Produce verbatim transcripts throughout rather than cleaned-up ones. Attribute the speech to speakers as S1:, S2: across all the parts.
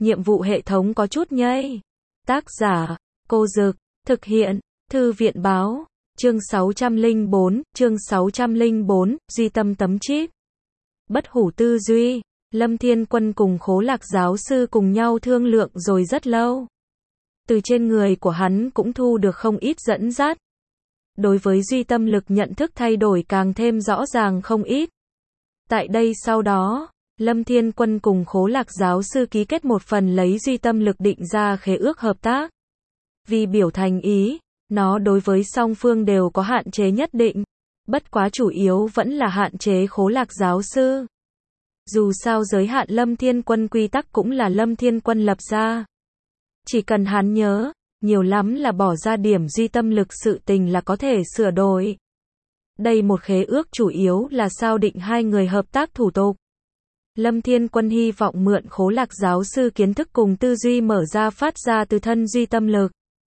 S1: nhiệm vụ hệ thống có chút nhây. Tác giả, Cô Dực, thực hiện, Thư viện Báo, chương sáu trăm lẻ bốn, chương sáu trăm lẻ bốn, duy tâm tấm chip. Bất hủ tư duy, Lâm Thiên Quân cùng Khố Lạc giáo sư cùng nhau thương lượng rồi rất lâu. Từ trên người của hắn cũng thu được không ít dẫn dắt. Đối với duy tâm lực nhận thức thay đổi càng thêm rõ ràng không ít. Tại đây sau đó, Lâm Thiên Quân cùng Khố Lạc giáo sư ký kết một phần lấy duy tâm lực định ra khế ước hợp tác. Vì biểu thành ý, nó đối với song phương đều có hạn chế nhất định. Bất quá chủ yếu vẫn là hạn chế Khố Lạc giáo sư. Dù sao giới hạn Lâm Thiên Quân quy tắc cũng là Lâm Thiên Quân lập ra. Chỉ cần hắn nhớ, nhiều lắm là bỏ ra điểm duy tâm lực sự tình là có thể sửa đổi. Đây một khế ước chủ yếu là sao định hai người hợp tác thủ tục. Lâm Thiên Quân hy vọng mượn Khố Lạc giáo sư kiến thức cùng tư duy mở ra phát ra từ thân duy tâm lực.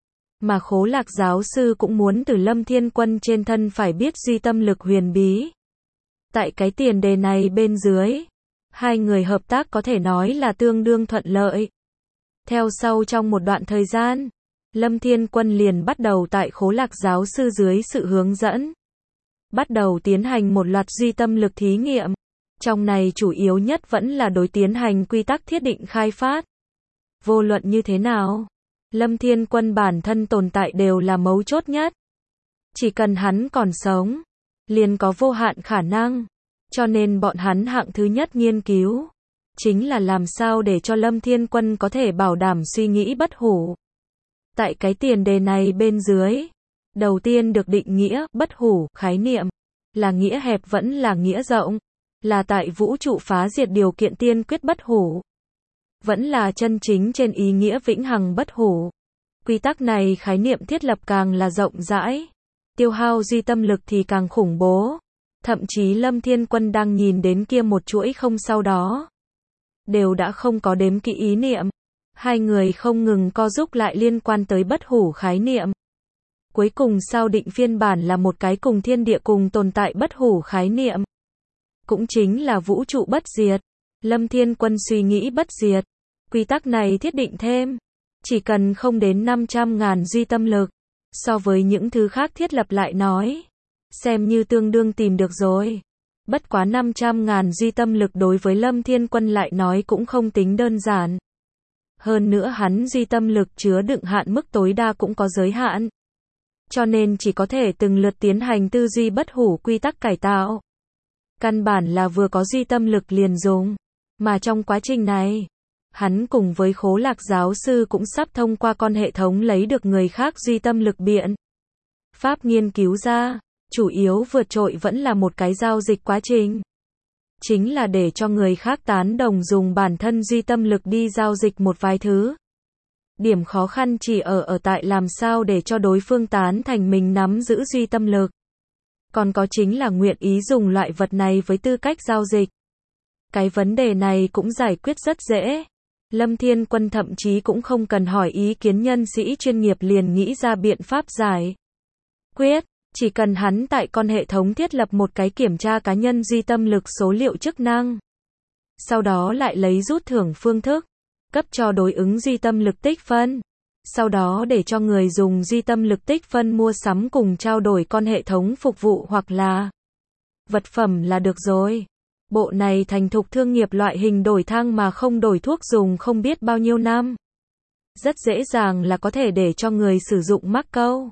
S1: Mà Khố Lạc giáo sư cũng muốn từ Lâm Thiên Quân trên thân phải biết duy tâm lực huyền bí. Tại cái tiền đề này bên dưới, hai người hợp tác có thể nói là tương đương thuận lợi. Theo sau trong một đoạn thời gian, Lâm Thiên Quân liền bắt đầu tại Khố Lạc giáo sư dưới sự hướng dẫn. Bắt đầu tiến hành một loạt duy tâm lực thí nghiệm. Trong này chủ yếu nhất vẫn là đối tiến hành quy tắc thiết định khai phát. Vô luận như thế nào, Lâm Thiên Quân bản thân tồn tại đều là mấu chốt nhất. Chỉ cần hắn còn sống, liền có vô hạn khả năng. Cho nên bọn hắn hạng thứ nhất nghiên cứu, chính là làm sao để cho Lâm Thiên Quân có thể bảo đảm suy nghĩ bất hủ. Tại cái tiền đề này bên dưới, đầu tiên được định nghĩa bất hủ khái niệm, là nghĩa hẹp vẫn là nghĩa rộng, là tại vũ trụ phá diệt điều kiện tiên quyết bất hủ, vẫn là chân chính trên ý nghĩa vĩnh hằng bất hủ. Quy tắc này khái niệm thiết lập càng là rộng rãi, tiêu hao duy tâm lực thì càng khủng bố. Thậm chí Lâm Thiên Quân đang nhìn đến kia một chuỗi không sau đó, đều đã không có đếm kỹ ý niệm. Hai người không ngừng co giúp lại liên quan tới bất hủ khái niệm. Cuối cùng sao định phiên bản là một cái cùng thiên địa cùng tồn tại bất hủ khái niệm. Cũng chính là vũ trụ bất diệt. Lâm Thiên Quân suy nghĩ bất diệt. Quy tắc này thiết định thêm. Chỉ cần không đến năm trăm ngàn duy tâm lực. So với những thứ khác thiết lập lại nói. Xem như tương đương tìm được rồi. Bất quá năm trăm ngàn duy tâm lực đối với Lâm Thiên Quân lại nói cũng không tính đơn giản. Hơn nữa hắn duy tâm lực chứa đựng hạn mức tối đa cũng có giới hạn. Cho nên chỉ có thể từng lượt tiến hành tư duy bất hủ quy tắc cải tạo. Căn bản là vừa có duy tâm lực liền dùng. Mà trong quá trình này, hắn cùng với Khố Lạc giáo sư cũng sắp thông qua con hệ thống lấy được người khác duy tâm lực biện pháp nghiên cứu ra. Chủ yếu vượt trội vẫn là một cái giao dịch quá trình. Chính là để cho người khác tán đồng dùng bản thân duy tâm lực đi giao dịch một vài thứ. Điểm khó khăn chỉ ở ở tại làm sao để cho đối phương tán thành mình nắm giữ duy tâm lực. Còn có chính là nguyện ý dùng loại vật này với tư cách giao dịch. Cái vấn đề này cũng giải quyết rất dễ. Lâm Thiên Quân thậm chí cũng không cần hỏi ý kiến nhân sĩ chuyên nghiệp liền nghĩ ra biện pháp giải quyết. Chỉ cần hắn tại con hệ thống thiết lập một cái kiểm tra cá nhân duy tâm lực số liệu chức năng. Sau đó lại lấy rút thưởng phương thức, cấp cho đối ứng duy tâm lực tích phân. Sau đó để cho người dùng duy tâm lực tích phân mua sắm cùng trao đổi con hệ thống phục vụ hoặc là vật phẩm là được rồi. Bộ này thành thục thương nghiệp loại hình đổi thang mà không đổi thuốc dùng không biết bao nhiêu năm. Rất dễ dàng là có thể để cho người sử dụng mắc câu.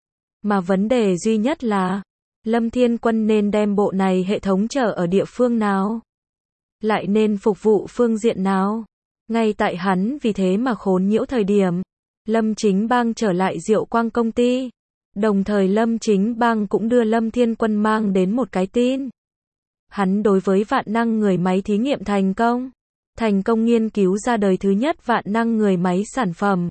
S1: Mà vấn đề duy nhất là, Lâm Thiên Quân nên đem bộ này hệ thống trở ở địa phương nào? Lại nên phục vụ phương diện nào? Ngay tại hắn vì thế mà khốn nhiễu thời điểm, Lâm Chính Bang trở lại Diệu Quang công ty. Đồng thời Lâm Chính Bang cũng đưa Lâm Thiên Quân mang đến một cái tin. Hắn đối với vạn năng người máy thí nghiệm thành công. Thành công nghiên cứu ra đời thứ nhất vạn năng người máy sản phẩm.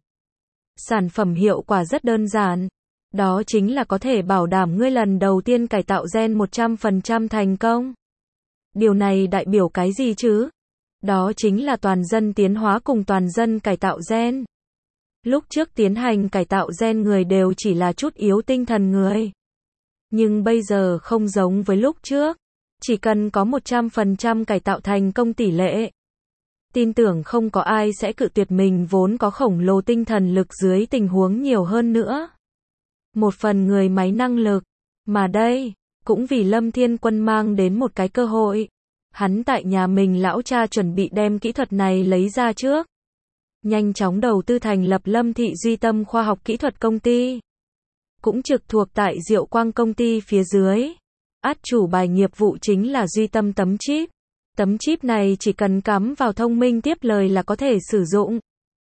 S1: Sản phẩm hiệu quả rất đơn giản. Đó chính là có thể bảo đảm ngươi lần đầu tiên cải tạo gen một trăm phần trăm thành công. Điều này đại biểu cái gì chứ? Đó chính là toàn dân tiến hóa cùng toàn dân cải tạo gen. Lúc trước tiến hành cải tạo gen người đều chỉ là chút yếu tinh thần người. Nhưng bây giờ không giống với lúc trước. Chỉ cần có một trăm phần trăm cải tạo thành công tỷ lệ. Tin tưởng không có ai sẽ cự tuyệt mình vốn có khổng lồ tinh thần lực dưới tình huống nhiều hơn nữa. Một phần người máy năng lực. Mà đây, cũng vì Lâm Thiên Quân mang đến một cái cơ hội. Hắn tại nhà mình lão cha chuẩn bị đem kỹ thuật này lấy ra trước. Nhanh chóng đầu tư thành lập Lâm Thị Duy Tâm Khoa học Kỹ thuật Công ty. Cũng trực thuộc tại Diệu Quang Công ty phía dưới. Át chủ bài nghiệp vụ chính là Duy Tâm tấm chip. Tấm chip này chỉ cần cắm vào thông minh tiếp lời là có thể sử dụng.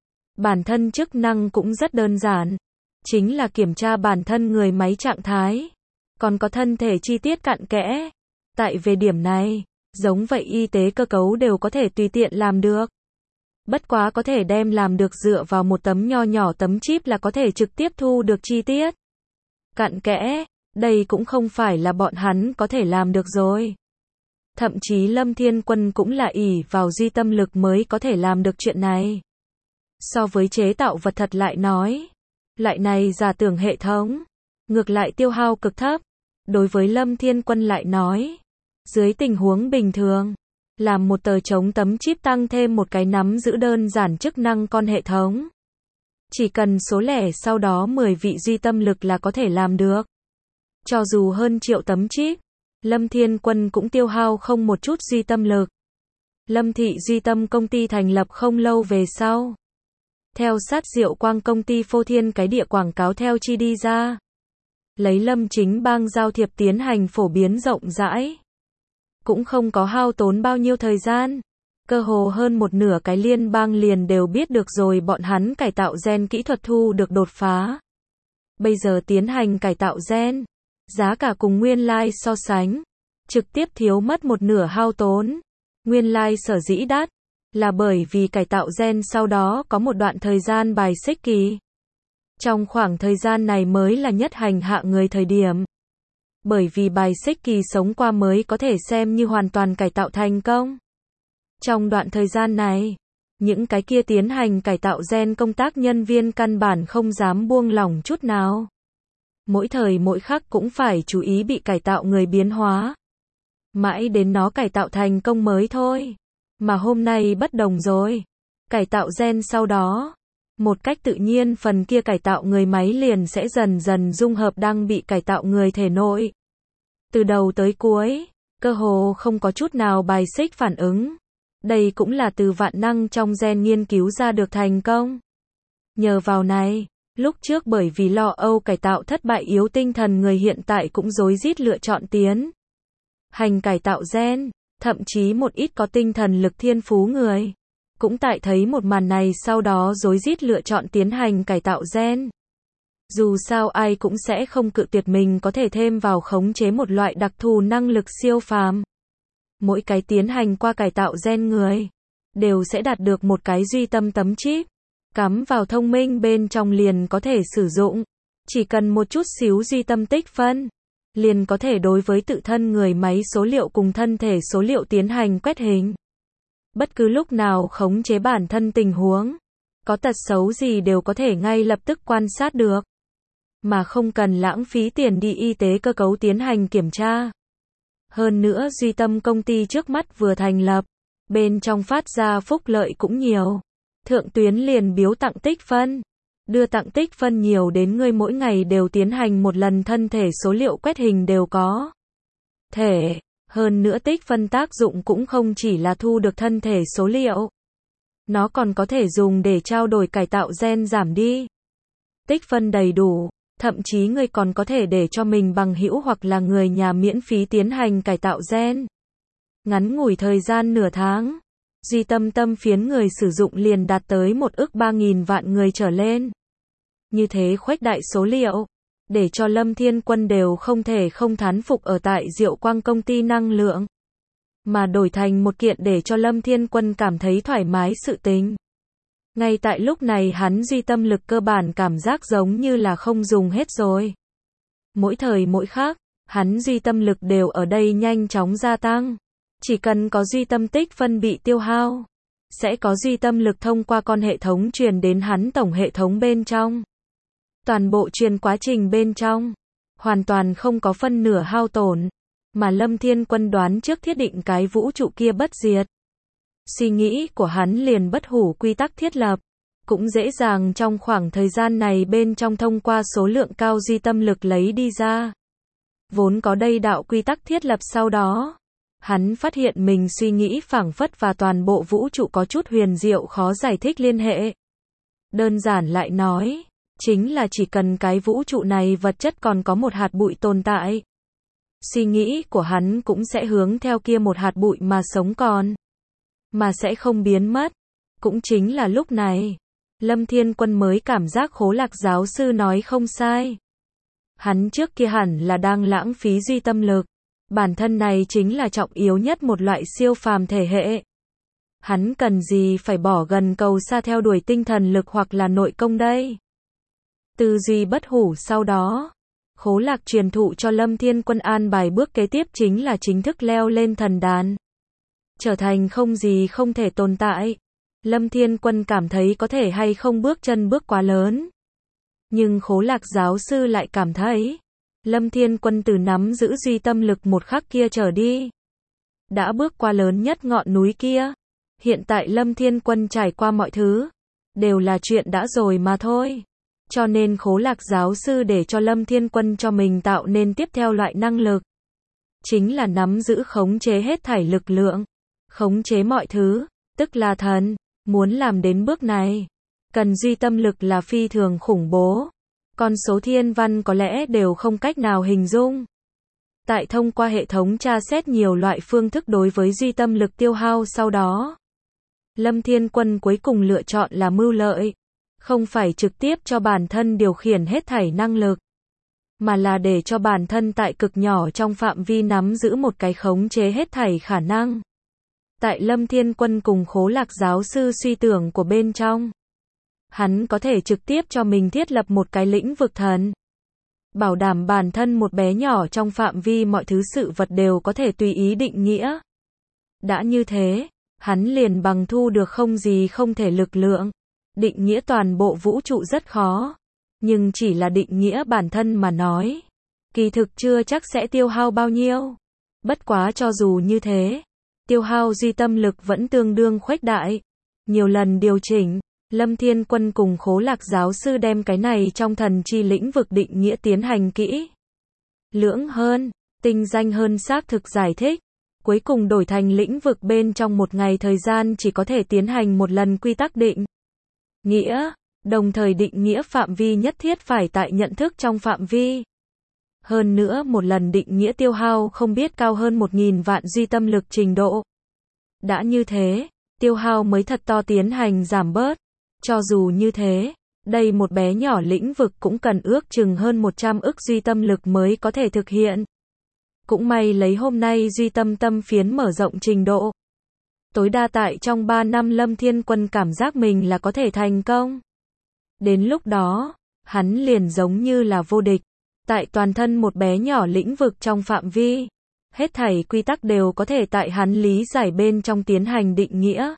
S1: Bản thân chức năng cũng rất đơn giản. Chính là kiểm tra bản thân người máy trạng thái. Còn có thân thể chi tiết cặn kẽ. Tại về điểm này, giống vậy y tế cơ cấu đều có thể tùy tiện làm được. Bất quá có thể đem làm được dựa vào một tấm nho nhỏ tấm chip là có thể trực tiếp thu được chi tiết. Cặn kẽ, đây cũng không phải là bọn hắn có thể làm được rồi. Thậm chí Lâm Thiên Quân cũng là ỷ vào duy tâm lực mới có thể làm được chuyện này. So với chế tạo vật thật lại nói, loại này giả tưởng hệ thống, ngược lại tiêu hao cực thấp. Đối với Lâm Thiên Quân lại nói, dưới tình huống bình thường, làm một tờ chống tấm chip tăng thêm một cái nắm giữ đơn giản chức năng con hệ thống. Chỉ cần số lẻ sau đó mười vị duy tâm lực là có thể làm được. Cho dù hơn triệu tấm chip, Lâm Thiên Quân cũng tiêu hao không một chút duy tâm lực. Lâm Thị Duy Tâm công ty thành lập không lâu về sau. Theo sát Diệu Quang công ty phô thiên cái địa quảng cáo theo chi đi ra. Lấy Lâm Chính Bang giao thiệp tiến hành phổ biến rộng rãi. Cũng không có hao tốn bao nhiêu thời gian. Cơ hồ hơn một nửa cái liên bang liền đều biết được rồi bọn hắn cải tạo gen kỹ thuật thu được đột phá. Bây giờ tiến hành cải tạo gen. Giá cả cùng nguyên lai so sánh. Trực tiếp thiếu mất một nửa hao tốn. Nguyên lai sở dĩ đắt. Là bởi vì cải tạo gen sau đó có một đoạn thời gian bài xích kỳ. Trong khoảng thời gian này mới là nhất hành hạ người thời điểm. Bởi vì bài xích kỳ sống qua mới có thể xem như hoàn toàn cải tạo thành công. Trong đoạn thời gian này, những cái kia tiến hành cải tạo gen công tác nhân viên căn bản không dám buông lỏng chút nào. Mỗi thời mỗi khắc cũng phải chú ý bị cải tạo người biến hóa. Mãi đến nó cải tạo thành công mới thôi. Mà hôm nay bất đồng rồi. Cải tạo gen sau đó, một cách tự nhiên phần kia cải tạo người máy liền sẽ dần dần dung hợp đang bị cải tạo người thể nội. Từ đầu tới cuối, cơ hồ không có chút nào bài xích phản ứng. Đây cũng là từ vạn năng trong gen nghiên cứu ra được thành công. Nhờ vào này, lúc trước bởi vì lo âu cải tạo thất bại yếu tinh thần người hiện tại cũng rối rít lựa chọn tiến hành cải tạo gen, thậm chí một ít có tinh thần lực thiên phú người. Cũng tại thấy một màn này sau đó rối rít lựa chọn tiến hành cải tạo gen. Dù sao ai cũng sẽ không cự tuyệt mình có thể thêm vào khống chế một loại đặc thù năng lực siêu phàm. Mỗi cái tiến hành qua cải tạo gen người, đều sẽ đạt được một cái duy tâm tấm chip. Cắm vào thông minh bên trong liền có thể sử dụng. Chỉ cần một chút xíu duy tâm tích phân, liền có thể đối với tự thân người máy số liệu cùng thân thể số liệu tiến hành quét hình. Bất cứ lúc nào khống chế bản thân tình huống, có tật xấu gì đều có thể ngay lập tức quan sát được. Mà không cần lãng phí tiền đi y tế cơ cấu tiến hành kiểm tra. Hơn nữa Duy Tâm công ty trước mắt vừa thành lập, bên trong phát ra phúc lợi cũng nhiều. Thượng tuyến liền biếu tặng tích phân. Đưa tặng tích phân nhiều đến ngươi mỗi ngày đều tiến hành một lần thân thể số liệu quét hình đều có thể. Hơn nữa tích phân tác dụng cũng không chỉ là thu được thân thể số liệu. Nó còn có thể dùng để trao đổi cải tạo gen giảm đi. Tích phân đầy đủ, thậm chí ngươi còn có thể để cho mình bằng hữu hoặc là người nhà miễn phí tiến hành cải tạo gen. Ngắn ngủi thời gian nửa tháng, Duy Tâm tâm phiến người sử dụng liền đạt tới một ức ba nghìn vạn người trở lên. Như thế khuếch đại số liệu, để cho Lâm Thiên Quân đều không thể không thán phục ở tại Diệu Quang công ty năng lượng. Mà đổi thành một kiện để cho Lâm Thiên Quân cảm thấy thoải mái sự tình. Ngay tại lúc này hắn duy tâm lực cơ bản cảm giác giống như là không dùng hết rồi. Mỗi thời mỗi khắc, hắn duy tâm lực đều ở đây nhanh chóng gia tăng. Chỉ cần có duy tâm tích phân bị tiêu hao, sẽ có duy tâm lực thông qua con hệ thống truyền đến hắn tổng hệ thống bên trong. Toàn bộ truyền quá trình bên trong, hoàn toàn không có phân nửa hao tổn, mà Lâm Thiên Quân đoán trước thiết định cái vũ trụ kia bất diệt. suy nghĩ của hắn liền bất hủ quy tắc thiết lập. Cũng dễ dàng trong khoảng thời gian này bên trong thông qua số lượng cao duy tâm lực lấy đi ra. Vốn có đây đạo quy tắc thiết lập sau đó. Hắn phát hiện mình suy nghĩ phảng phất và toàn bộ vũ trụ có chút huyền diệu khó giải thích liên hệ. Đơn giản lại nói, chính là chỉ cần cái vũ trụ này vật chất còn có một hạt bụi tồn tại. Suy nghĩ của hắn cũng sẽ hướng theo kia một hạt bụi mà sống còn. Mà sẽ không biến mất. Cũng chính là lúc này. Lâm Thiên Quân mới cảm giác Khố Lạc giáo sư nói không sai. Hắn trước kia hẳn là đang lãng phí duy tâm lực. Bản thân này chính là trọng yếu nhất một loại siêu phàm thể hệ. Hắn cần gì phải bỏ gần cầu xa theo đuổi tinh thần lực hoặc là nội công đây. Tư duy bất hủ sau đó. Khố Lạc truyền thụ cho Lâm Thiên Quân an bài bước kế tiếp chính là chính thức leo lên thần đàn. Trở thành không gì không thể tồn tại. Lâm Thiên Quân cảm thấy có thể hay không bước chân bước quá lớn. Nhưng Khố Lạc giáo sư lại cảm thấy. Lâm Thiên Quân từ nắm giữ duy tâm lực một khắc kia trở đi. Đã bước qua lớn nhất ngọn núi kia. Hiện tại Lâm Thiên Quân trải qua mọi thứ. Đều là chuyện đã rồi mà thôi. Cho nên Khố Lạc giáo sư để cho Lâm Thiên Quân cho mình tạo nên tiếp theo loại năng lực. Chính là nắm giữ khống chế hết thảy lực lượng. Khống chế mọi thứ. Tức là thần. Muốn làm đến bước này. Cần duy tâm lực là phi thường khủng bố. Con số thiên văn có lẽ đều không cách nào hình dung. Tại thông qua hệ thống tra xét nhiều loại phương thức đối với duy tâm lực tiêu hao sau đó. Lâm Thiên Quân cuối cùng lựa chọn là mưu lợi. Không phải trực tiếp cho bản thân điều khiển hết thảy năng lực. Mà là để cho bản thân tại cực nhỏ trong phạm vi nắm giữ một cái khống chế hết thảy khả năng. Tại Lâm Thiên Quân cùng Khố Lạc giáo sư suy tưởng của bên trong. Hắn có thể trực tiếp cho mình thiết lập một cái lĩnh vực thần. Bảo đảm bản thân một bé nhỏ trong phạm vi mọi thứ sự vật đều có thể tùy ý định nghĩa. Đã như thế, hắn liền bằng thu được không gì không thể lực lượng. Định nghĩa toàn bộ vũ trụ rất khó. Nhưng chỉ là định nghĩa bản thân mà nói. Kỳ thực chưa chắc sẽ tiêu hao bao nhiêu. Bất quá cho dù như thế. Tiêu hao duy tâm lực vẫn tương đương khuếch đại. Nhiều lần điều chỉnh. Lâm Thiên Quân cùng Khố Lạc giáo sư đem cái này trong thần chi lĩnh vực định nghĩa tiến hành kỹ. Lưỡng hơn. Tinh danh hơn xác thực giải thích. Cuối cùng đổi thành lĩnh vực bên trong một ngày thời gian chỉ có thể tiến hành một lần quy tắc định. Nghĩa, đồng thời định nghĩa phạm vi nhất thiết phải tại nhận thức trong phạm vi. Hơn nữa một lần định nghĩa tiêu hao không biết cao hơn một nghìn vạn duy tâm lực trình độ. Đã như thế, tiêu hao mới thật to tiến hành giảm bớt. Cho dù như thế, đây một bé nhỏ lĩnh vực cũng cần ước chừng hơn một trăm ức duy tâm lực mới có thể thực hiện. Cũng may lấy hôm nay duy tâm tâm phiến mở rộng trình độ. Tối đa tại trong ba năm Lâm Thiên Quân cảm giác mình là có thể thành công. Đến lúc đó, hắn liền giống như là vô địch. Tại toàn thân một bé nhỏ lĩnh vực trong phạm vi. Hết thảy quy tắc đều có thể tại hắn lý giải bên trong tiến hành định nghĩa.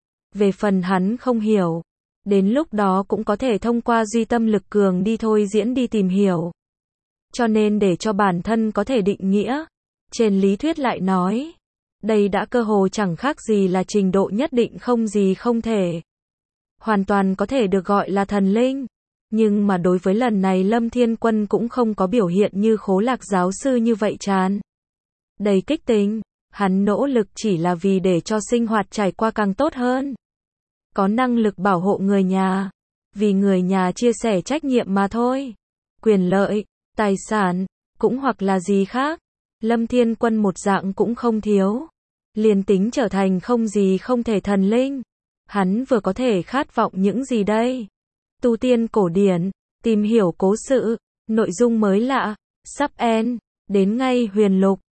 S1: Về phần hắn không hiểu. Đến lúc đó cũng có thể thông qua duy tâm lực cường đi thôi diễn đi tìm hiểu. Cho nên để cho bản thân có thể định nghĩa. Trên lý thuyết lại nói. Đây đã cơ hồ chẳng khác gì là trình độ nhất định không gì không thể. Hoàn toàn có thể được gọi là thần linh. Nhưng mà đối với lần này Lâm Thiên Quân cũng không có biểu hiện như Khố Lạc giáo sư như vậy chán. Đầy kích tính. Hắn nỗ lực chỉ là vì để cho sinh hoạt trải qua càng tốt hơn. Có năng lực bảo hộ người nhà. Vì người nhà chia sẻ trách nhiệm mà thôi. Quyền lợi, tài sản, cũng hoặc là gì khác. Lâm Thiên Quân một dạng cũng không thiếu. Liền tính trở thành không gì không thể thần linh. Hắn vừa có thể khát vọng những gì đây? Tu tiên cổ điển, tìm hiểu cố sự, nội dung mới lạ, sắp end, đến ngay huyền lục.